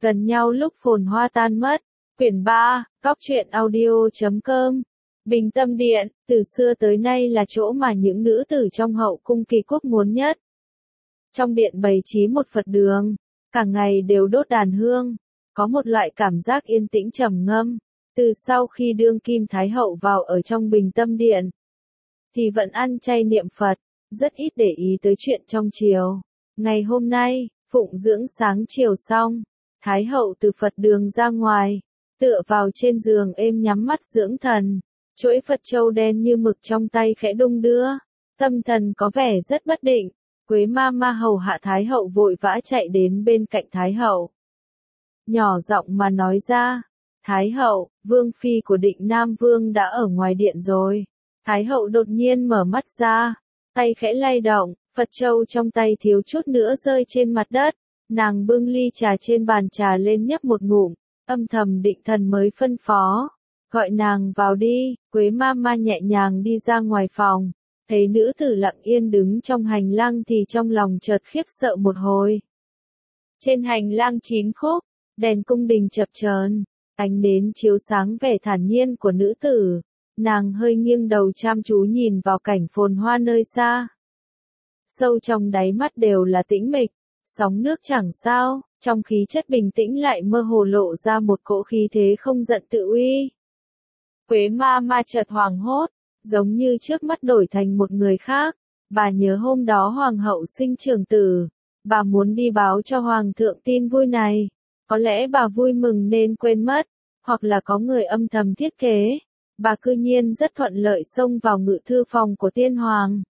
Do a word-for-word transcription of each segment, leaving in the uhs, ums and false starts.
Gần nhau lúc phồn hoa tan mất. Quyển ba, Cóc truyện audio chấm com. Bình Tâm Điện, từ xưa tới nay là chỗ mà những nữ tử trong hậu cung kỳ quốc muốn nhất. Trong điện bày trí một Phật đường, cả ngày đều đốt đàn hương, có một loại cảm giác yên tĩnh trầm ngâm. Từ sau khi đương kim Thái hậu vào ở trong Bình Tâm Điện, thì vẫn ăn chay niệm Phật, rất ít để ý tới chuyện trong triều. Ngày hôm nay, phụng dưỡng sáng chiều xong, Thái hậu từ Phật đường ra ngoài, tựa vào trên giường êm nhắm mắt dưỡng thần. Chuỗi Phật châu đen như mực trong tay khẽ đung đưa, tâm thần có vẻ rất bất định. Quế ma ma hầu hạ Thái hậu vội vã chạy đến bên cạnh Thái hậu, nhỏ giọng mà nói ra: Thái hậu, vương phi của Định Nam Vương đã ở ngoài điện rồi. Thái hậu đột nhiên mở mắt ra, tay khẽ lay động, Phật châu trong tay thiếu chút nữa rơi trên mặt đất. Nàng bưng ly trà trên bàn trà lên nhấp một ngụm, âm thầm định thần mới phân phó: gọi nàng vào đi. Quế ma ma nhẹ nhàng đi ra ngoài phòng, thấy nữ tử lặng yên đứng trong hành lang thì trong lòng chợt khiếp sợ một hồi. Trên hành lang chín khúc, đèn cung đình chập chờn, ánh nến chiếu sáng vẻ thản nhiên của nữ tử. Nàng hơi nghiêng đầu chăm chú nhìn vào cảnh phồn hoa nơi xa. Sâu trong đáy mắt đều là tĩnh mịch, sóng nước chẳng sao, trong khí chất bình tĩnh lại mơ hồ lộ ra một cỗ khí thế không giận tự uy. Quế ma ma chợt hoảng hốt, giống như trước mắt đổi thành một người khác. Bà nhớ hôm đó hoàng hậu sinh trưởng tử, bà muốn đi báo cho hoàng thượng tin vui này. Có lẽ bà vui mừng nên quên mất, hoặc là có người âm thầm thiết kế. Bà cư nhiên rất thuận lợi xông vào ngự thư phòng của tiên hoàng.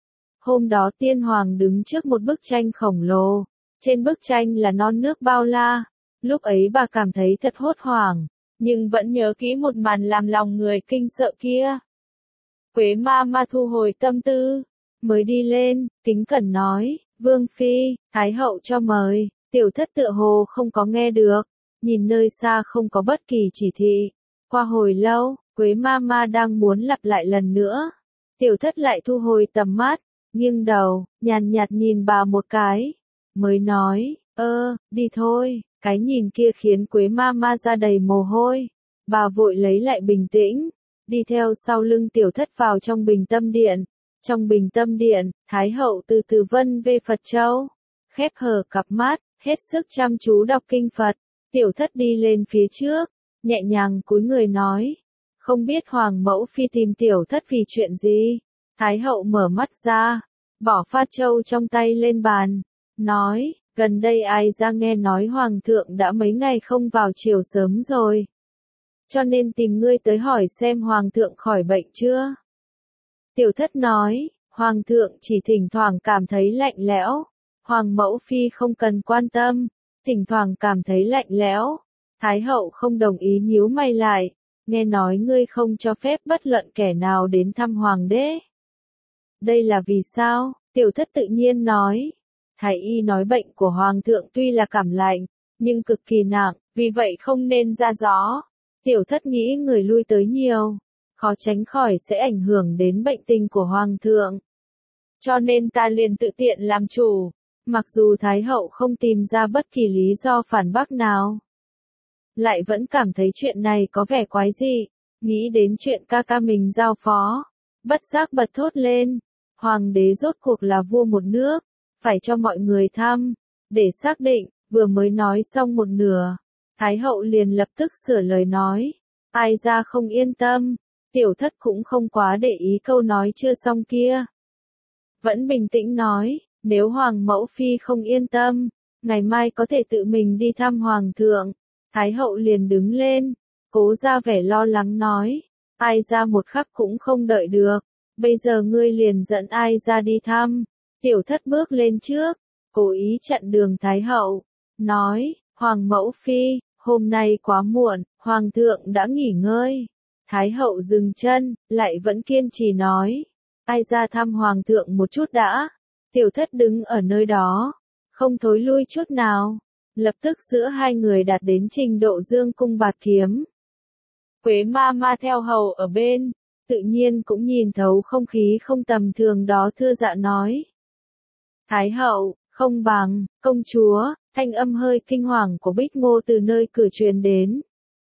Hôm đó tiên hoàng đứng trước một bức tranh khổng lồ, trên bức tranh là non nước bao la. Lúc ấy bà cảm thấy thật hốt hoảng, nhưng vẫn nhớ kỹ một màn làm lòng người kinh sợ kia. Quế ma ma thu hồi tâm tư, mới đi lên, kính cẩn nói: Vương phi, Thái hậu cho mời. Tiểu thất tựa hồ không có nghe được, nhìn nơi xa không có bất kỳ chỉ thị. Qua hồi lâu, Quế ma ma đang muốn lặp lại lần nữa. Tiểu thất lại thu hồi tầm mắt, nghiêng đầu, nhàn nhạt nhìn bà một cái, mới nói: ơ, đi thôi. Cái nhìn kia khiến Quế ma ma ra đầy mồ hôi. Bà vội lấy lại bình tĩnh, đi theo sau lưng tiểu thất vào trong Bình Tâm Điện. Trong Bình Tâm Điện, Thái hậu từ từ vân về Phật châu, khép hờ cặp mắt, hết sức chăm chú đọc kinh Phật. Tiểu thất đi lên phía trước, nhẹ nhàng cúi người nói: không biết hoàng mẫu phi tìm tiểu thất vì chuyện gì. Thái hậu mở mắt ra, bỏ pha châu trong tay lên bàn, nói: gần đây ai ra nghe nói hoàng thượng đã mấy ngày không vào triều sớm rồi, cho nên tìm ngươi tới hỏi xem hoàng thượng khỏi bệnh chưa. Tiểu thất nói: hoàng thượng chỉ thỉnh thoảng cảm thấy lạnh lẽo, hoàng mẫu phi không cần quan tâm. Thỉnh thoảng cảm thấy lạnh lẽo. Thái hậu không đồng ý nhíu mày lại: nghe nói ngươi không cho phép bất luận kẻ nào đến thăm hoàng đế. Đây là vì sao? Tiểu thất tự nhiên nói: thái y nói bệnh của hoàng thượng tuy là cảm lạnh, nhưng cực kỳ nặng, vì vậy không nên ra gió. Tiểu thất nghĩ người lui tới nhiều, khó tránh khỏi sẽ ảnh hưởng đến bệnh tình của hoàng thượng. Cho nên ta liền tự tiện làm chủ, mặc dù Thái hậu không tìm ra bất kỳ lý do phản bác nào. Lại vẫn cảm thấy chuyện này có vẻ quái dị, nghĩ đến chuyện ca ca mình giao phó, bất giác bật thốt lên: hoàng đế rốt cuộc là vua một nước, phải cho mọi người thăm, để xác định. Vừa mới nói xong một nửa, Thái hậu liền lập tức sửa lời nói: ai ra không yên tâm. Tiểu thất cũng không quá để ý câu nói chưa xong kia, vẫn bình tĩnh nói: nếu hoàng mẫu phi không yên tâm, ngày mai có thể tự mình đi thăm hoàng thượng. Thái hậu liền đứng lên, cố ra vẻ lo lắng nói: ai ra một khắc cũng không đợi được, bây giờ ngươi liền dẫn ai ra đi thăm. Tiểu thất bước lên trước, cố ý chặn đường Thái hậu, nói: hoàng mẫu phi, hôm nay quá muộn, hoàng thượng đã nghỉ ngơi. Thái hậu dừng chân, lại vẫn kiên trì nói: ai ra thăm hoàng thượng một chút đã. Tiểu thất đứng ở nơi đó, không thối lui chút nào. Lập tức giữa hai người đạt đến trình độ dương cung bạt kiếm. Quế ma ma theo hầu ở bên, tự nhiên cũng nhìn thấu không khí không tầm thường đó, thưa dạ nói: Thái hậu, không bằng, công chúa, Thanh âm hơi kinh hoàng của Bích Ngô từ nơi cửa truyền đến.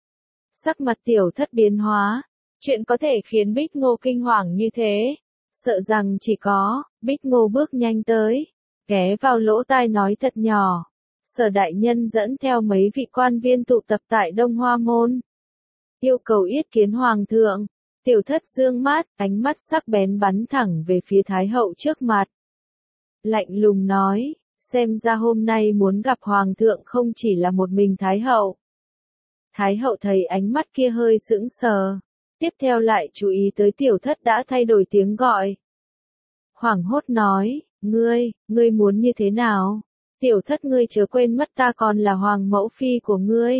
Sắc mặt tiểu thất biến hóa. Chuyện có thể khiến Bích Ngô kinh hoàng như thế. Sợ rằng chỉ có, Bích Ngô bước nhanh tới. Ghé vào lỗ tai nói thật nhỏ. Sở đại nhân dẫn theo mấy vị quan viên tụ tập tại Đông Hoa Môn. Yêu cầu yết kiến hoàng thượng. Tiểu thất dương mắt, ánh mắt sắc bén bắn thẳng về phía Thái hậu trước mặt. Lạnh lùng nói, xem ra hôm nay muốn gặp hoàng thượng không chỉ là một mình Thái hậu. Thái hậu thấy ánh mắt kia hơi sững sờ. Tiếp theo lại chú ý tới tiểu thất đã thay đổi tiếng gọi. Hoảng hốt nói, ngươi, ngươi muốn như thế nào? Tiểu thất ngươi chớ quên mất ta còn là hoàng mẫu phi của ngươi.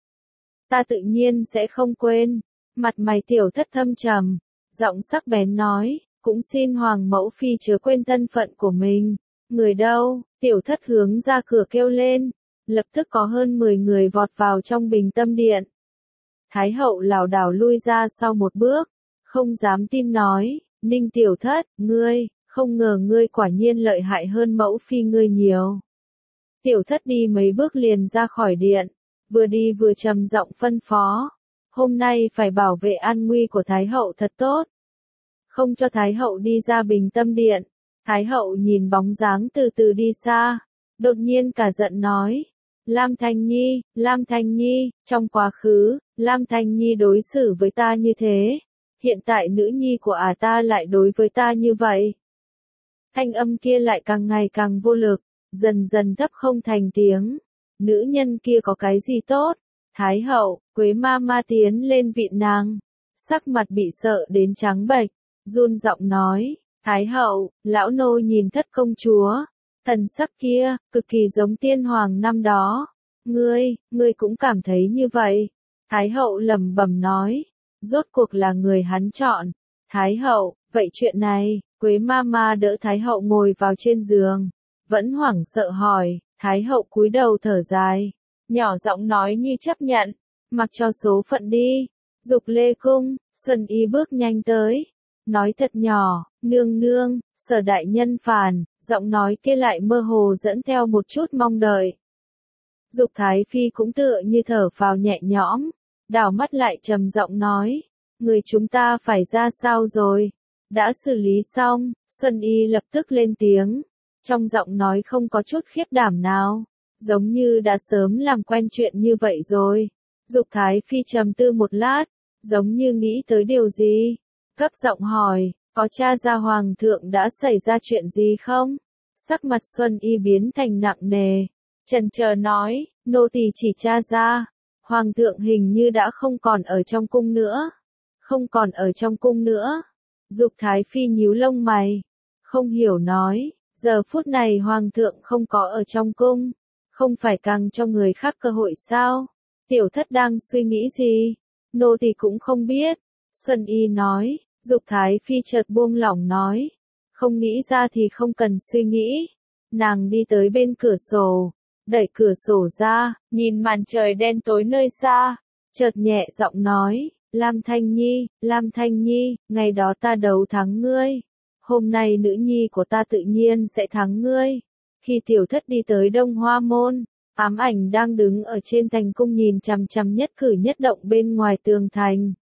Ta tự nhiên sẽ không quên. Mặt mày tiểu thất thâm trầm, giọng sắc bén nói, cũng xin hoàng mẫu phi chớ quên thân phận của mình. Người đâu? Tiểu thất hướng ra cửa kêu lên. Lập tức có hơn mười người vọt vào trong Bình Tâm Điện. Thái hậu lảo đảo lui ra sau một bước, không dám tin nói, Ninh tiểu thất, ngươi, không ngờ ngươi quả nhiên lợi hại hơn mẫu phi ngươi nhiều. Tiểu thất đi mấy bước liền ra khỏi điện, vừa đi vừa trầm giọng phân phó, hôm nay phải bảo vệ an nguy của Thái hậu thật tốt. Không cho Thái hậu đi ra Bình Tâm Điện. Thái hậu nhìn bóng dáng từ từ đi xa, đột nhiên cả giận nói, Lam Thanh Nhi, Lam Thanh Nhi, trong quá khứ, Lam Thanh Nhi đối xử với ta như thế, hiện tại nữ nhi của ả ta lại đối với ta như vậy. Thanh âm kia lại càng ngày càng vô lực, dần dần thấp không thành tiếng. Nữ nhân kia có cái gì tốt? Thái hậu, Quế ma ma tiến lên vị nàng, sắc mặt bị sợ đến trắng bệch, run giọng nói, Thái hậu, lão nô nhìn thất công chúa. Thần sắc kia, cực kỳ giống tiên hoàng năm đó. Ngươi, ngươi cũng cảm thấy như vậy. Thái hậu lẩm bẩm nói. Rốt cuộc là người hắn chọn. Thái hậu, vậy chuyện này, Quế ma ma đỡ Thái hậu ngồi vào trên giường. Vẫn hoảng sợ hỏi, Thái hậu cúi đầu thở dài. Nhỏ giọng nói như chấp nhận. Mặc cho số phận đi. Dục Lê Cung, Xuân Y bước nhanh tới. Nói thật nhỏ, nương nương, Sở đại nhân phàn. Giọng nói kia lại mơ hồ dẫn theo một chút mong đợi. Dục Thái Phi cũng tựa như thở phào nhẹ nhõm, đảo mắt lại trầm giọng nói, người chúng ta phải ra sao rồi? Đã xử lý xong, Xuân Y lập tức lên tiếng, trong giọng nói không có chút khiếp đảm nào, giống như đã sớm làm quen chuyện như vậy rồi. Dục Thái Phi trầm tư một lát, giống như nghĩ tới điều gì, gấp giọng hỏi, có tra ra hoàng thượng đã xảy ra chuyện gì không? Sắc mặt Xuân Y biến thành nặng nề, chần chờ nói, nô tỳ chỉ tra ra, hoàng thượng hình như đã không còn ở trong cung nữa. Không còn ở trong cung nữa. Dục Thái Phi nhíu lông mày, không hiểu nói, giờ phút này hoàng thượng không có ở trong cung, không phải càng cho người khác cơ hội sao? Tiểu thất đang suy nghĩ gì? Nô tỳ cũng không biết. Xuân Y nói. Dục Thái Phi chợt buông lỏng nói, không nghĩ ra thì không cần suy nghĩ. Nàng đi tới bên cửa sổ, đẩy cửa sổ ra, nhìn màn trời đen tối nơi xa, chợt nhẹ giọng nói, Lam Thanh Nhi, Lam Thanh Nhi, ngày đó ta đấu thắng ngươi. Hôm nay nữ nhi của ta tự nhiên sẽ thắng ngươi. Khi tiểu thất đi tới Đông Hoa Môn, ám ảnh đang đứng ở trên thành cung nhìn chằm chằm nhất cử nhất động bên ngoài tường thành.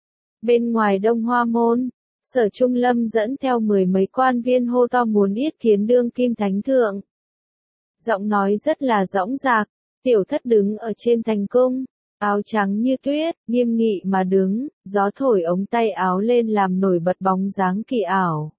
Bên ngoài Đông Hoa Môn, Sở Trung Lâm dẫn theo mười mấy quan viên hô to muốn yết kiến đương kim thánh thượng. Giọng nói rất là dõng dạc, tiểu thất đứng ở trên thành cung, áo trắng như tuyết, nghiêm nghị mà đứng, gió thổi ống tay áo lên làm nổi bật bóng dáng kỳ ảo.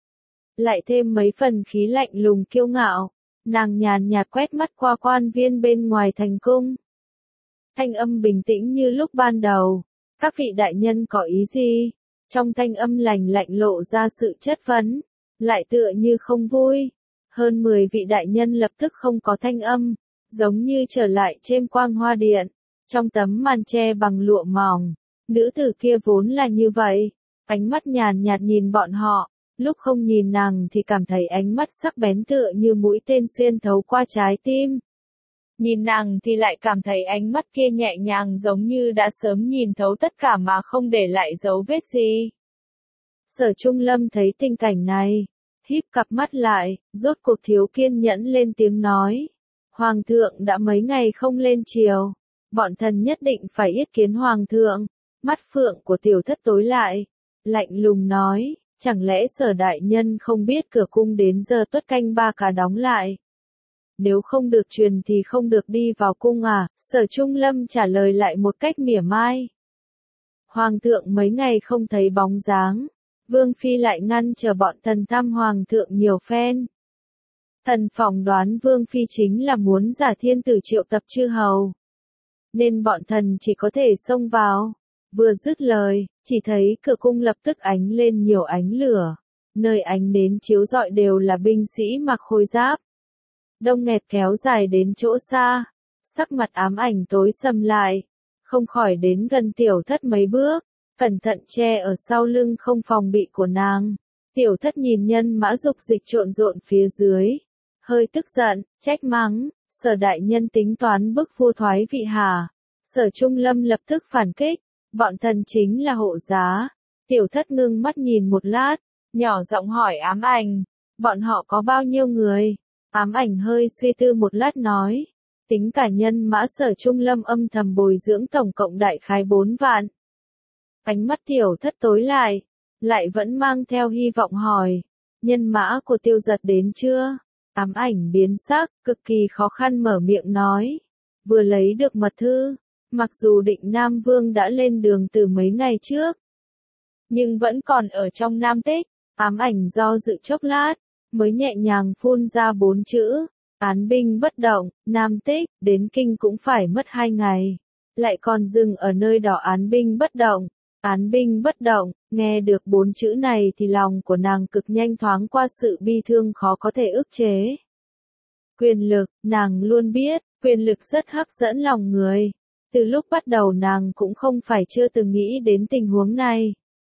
Lại thêm mấy phần khí lạnh lùng kiêu ngạo, nàng nhàn nhạt quét mắt qua quan viên bên ngoài thành cung. Thanh âm bình tĩnh như lúc ban đầu. Các vị đại nhân có ý gì? Trong thanh âm lành lạnh lộ ra sự chất vấn, lại tựa như không vui. Hơn mười vị đại nhân lập tức không có thanh âm, giống như trở lại trên quang hoa điện. Trong tấm màn che bằng lụa mỏng, nữ tử kia vốn là như vậy, ánh mắt nhàn nhạt nhìn bọn họ, lúc không nhìn nàng thì cảm thấy ánh mắt sắc bén tựa như mũi tên xuyên thấu qua trái tim. Nhìn nàng thì lại cảm thấy ánh mắt kia nhẹ nhàng giống như đã sớm nhìn thấu tất cả mà không để lại dấu vết gì. Sở Trung Lâm thấy tình cảnh này, híp cặp mắt lại, rốt cuộc thiếu kiên nhẫn lên tiếng nói. Hoàng thượng đã mấy ngày không lên triều, bọn thần nhất định phải yết kiến hoàng thượng. Mắt phượng của tiểu thất tối lại, lạnh lùng nói, chẳng lẽ Sở đại nhân không biết cửa cung đến giờ tuất canh ba cá đóng lại. Nếu không được truyền thì không được đi vào cung à, Sở Trung Lâm trả lời lại một cách mỉa mai. Hoàng thượng mấy ngày không thấy bóng dáng, Vương Phi lại ngăn chờ bọn thần thăm Hoàng thượng nhiều phen. Thần phỏng đoán Vương Phi chính là muốn giả thiên tử triệu tập chư hầu. Nên bọn thần chỉ có thể xông vào. Vừa dứt lời, chỉ thấy cửa cung lập tức ánh lên nhiều ánh lửa. Nơi ánh nến chiếu rọi đều là binh sĩ mặc khôi giáp. Đông nghẹt kéo dài đến chỗ xa. Sắc mặt ám ảnh tối sầm lại. Không khỏi đến gần tiểu thất mấy bước. Cẩn thận che ở sau lưng không phòng bị của nàng. Tiểu thất nhìn nhân mã dục dịch trộn rộn phía dưới. Hơi tức giận, trách mắng. Sở đại nhân tính toán bức vua thoái vị hả? Sở Trung Lâm lập tức phản kích. Bọn thần chính là hộ giá. Tiểu thất ngưng mắt nhìn một lát, nhỏ giọng hỏi ám ảnh, bọn họ có bao nhiêu người? Ám ảnh hơi suy tư một lát nói, tính cả nhân mã Sở Trung Lâm âm thầm bồi dưỡng tổng cộng đại khái bốn vạn. Ánh mắt tiểu thất tối lại, lại vẫn mang theo hy vọng hỏi, nhân mã của Tiêu Giật đến chưa? Ám ảnh biến sắc, cực kỳ khó khăn mở miệng nói, vừa lấy được mật thư. Mặc dù định Nam Vương đã lên đường từ mấy ngày trước, nhưng vẫn còn ở trong Nam Tích. Ám ảnh do dự chốc lát, mới nhẹ nhàng phun ra bốn chữ, án binh bất động, Nam Tích, đến kinh cũng phải mất hai ngày. Lại còn dừng ở nơi đó án binh bất động, án binh bất động, nghe được bốn chữ này thì lòng của nàng cực nhanh thoáng qua sự bi thương khó có thể ức chế. Quyền lực, nàng luôn biết, quyền lực rất hấp dẫn lòng người. Từ lúc bắt đầu nàng cũng không phải chưa từng nghĩ đến tình huống này.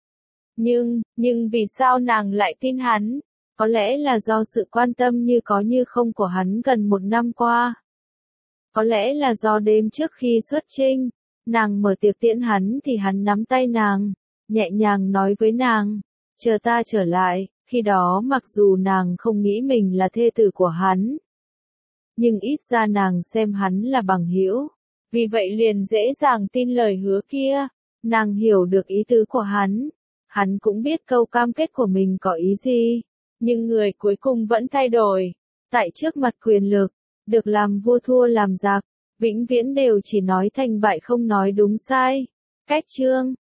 Nhưng, nhưng vì sao nàng lại tin hắn? Có lẽ là do sự quan tâm như có như không của hắn gần một năm qua. Có lẽ là do đêm trước khi xuất chinh, nàng mở tiệc tiễn hắn thì hắn nắm tay nàng, nhẹ nhàng nói với nàng, chờ ta trở lại, khi đó mặc dù nàng không nghĩ mình là thê tử của hắn. Nhưng ít ra nàng xem hắn là bằng hữu. Vì vậy liền dễ dàng tin lời hứa kia, nàng hiểu được ý tứ của hắn, hắn cũng biết câu cam kết của mình có ý gì, nhưng người cuối cùng vẫn thay đổi, tại trước mặt quyền lực, được làm vua thua làm giặc, vĩnh viễn đều chỉ nói thành bại không nói đúng sai. Cách chương